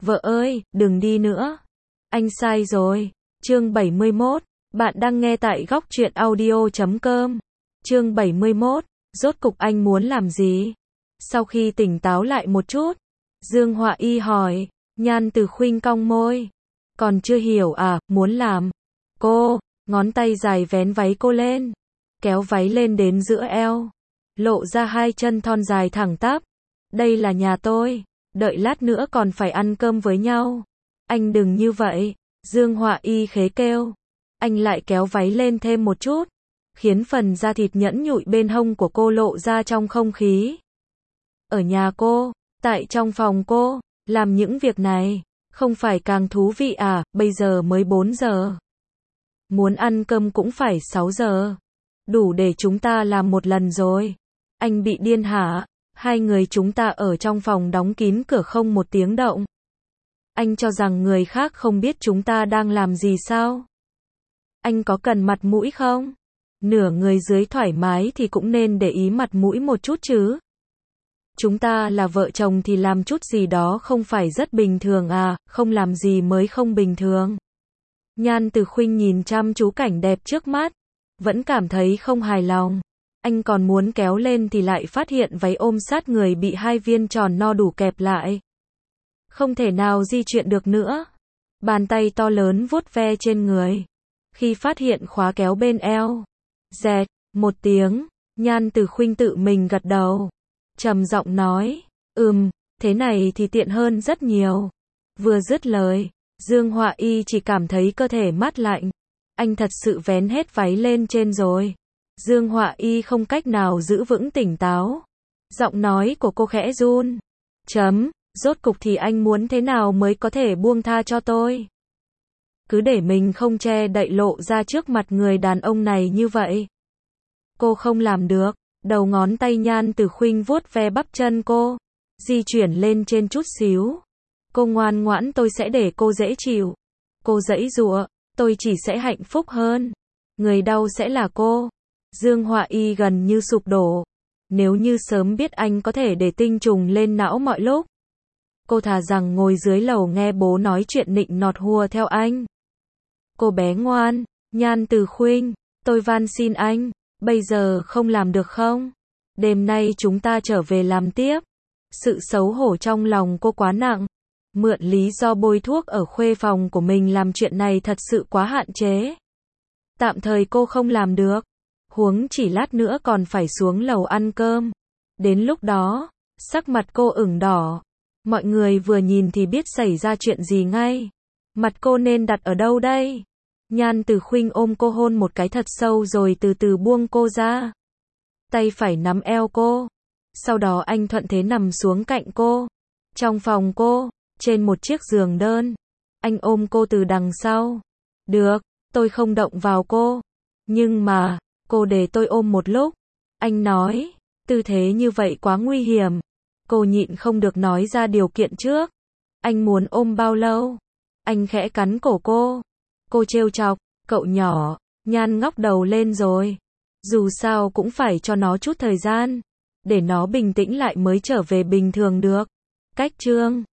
Vợ ơi, đừng đi nữa. Anh sai rồi. Chương 71. Bạn đang nghe tại góc truyện audio.com. Chương 71. Rốt cục anh muốn làm gì? Sau khi tỉnh táo lại một chút, Dương Họa Y hỏi. Nhan Từ Khuynh cong môi. Còn chưa hiểu à, muốn làm. Cô, ngón tay dài vén váy cô lên. Kéo váy lên đến giữa eo. Lộ ra hai chân thon dài thẳng tắp. Đây là nhà tôi. Đợi lát nữa còn phải ăn cơm với nhau. Anh đừng như vậy. Dương Họa Y khế kêu. Anh lại kéo váy lên thêm một chút, khiến phần da thịt nhẵn nhụi bên hông của cô lộ ra trong không khí. Ở nhà cô, tại trong phòng cô, làm những việc này, không phải càng thú vị à, bây giờ mới 4 giờ. Muốn ăn cơm cũng phải 6 giờ. Đủ để chúng ta làm một lần rồi. Anh bị điên hả? Hai người chúng ta ở trong phòng đóng kín cửa không một tiếng động. Anh cho rằng người khác không biết chúng ta đang làm gì sao? Anh có cần mặt mũi không? Nửa người dưới thoải mái thì cũng nên để ý mặt mũi một chút chứ. Chúng ta là vợ chồng thì làm chút gì đó không phải rất bình thường à, không làm gì mới không bình thường. Nhan Từ Khuynh nhìn chăm chú cảnh đẹp trước mắt, vẫn cảm thấy không hài lòng. Anh còn muốn kéo lên thì lại phát hiện váy ôm sát người bị hai viên tròn no đủ kẹp lại. Không thể nào di chuyển được nữa. Bàn tay to lớn vuốt ve trên người. Khi phát hiện khóa kéo bên eo. Dẹt, một tiếng, Nhan Từ Khuynh tự mình gật đầu. Trầm giọng nói, thế này thì tiện hơn rất nhiều. Vừa dứt lời, Dương Họa Y chỉ cảm thấy cơ thể mát lạnh. Anh thật sự vén hết váy lên trên rồi. Dương Họa Y không cách nào giữ vững tỉnh táo. Giọng nói của cô khẽ run. Rốt cục thì anh muốn thế nào mới có thể buông tha cho tôi? Cứ để mình không che đậy lộ ra trước mặt người đàn ông này như vậy. Cô không làm được. Đầu ngón tay Nhan Từ Khuynh vuốt ve bắp chân cô, di chuyển lên trên chút xíu. Cô ngoan ngoãn, tôi sẽ để cô dễ chịu. Cô giãy giụa, tôi chỉ sẽ hạnh phúc hơn. Người đau sẽ là cô. Dương Họa Y gần như sụp đổ. Nếu như sớm biết anh có thể để tinh trùng lên não mọi lúc, cô thà rằng ngồi dưới lầu nghe bố nói chuyện nịnh nọt hùa theo anh. Cô bé ngoan, Nhan Từ Khuynh, tôi van xin anh, bây giờ không làm được không? Đêm nay chúng ta trở về làm tiếp. Sự xấu hổ trong lòng cô quá nặng. Mượn lý do bôi thuốc ở khuê phòng của mình làm chuyện này thật sự quá hạn chế. Tạm thời cô không làm được. Huống chỉ lát nữa còn phải xuống lầu ăn cơm. Đến lúc đó, sắc mặt cô ửng đỏ. Mọi người vừa nhìn thì biết xảy ra chuyện gì ngay. Mặt cô nên đặt ở đâu đây? Nhan Từ Khuynh ôm cô hôn một cái thật sâu rồi từ từ buông cô ra. Tay phải nắm eo cô. Sau đó anh thuận thế nằm xuống cạnh cô. Trong phòng cô, trên một chiếc giường đơn. Anh ôm cô từ đằng sau. Được, tôi không động vào cô. Nhưng mà, cô để tôi ôm một lúc. Anh nói, tư thế như vậy quá nguy hiểm. Cô nhịn không được nói ra điều kiện trước. Anh muốn ôm bao lâu? Anh khẽ cắn cổ cô. Cô trêu chọc, cậu nhỏ, Nhan ngóc đầu lên rồi. Dù sao cũng phải cho nó chút thời gian. Để nó bình tĩnh lại mới trở về bình thường được. Cách chương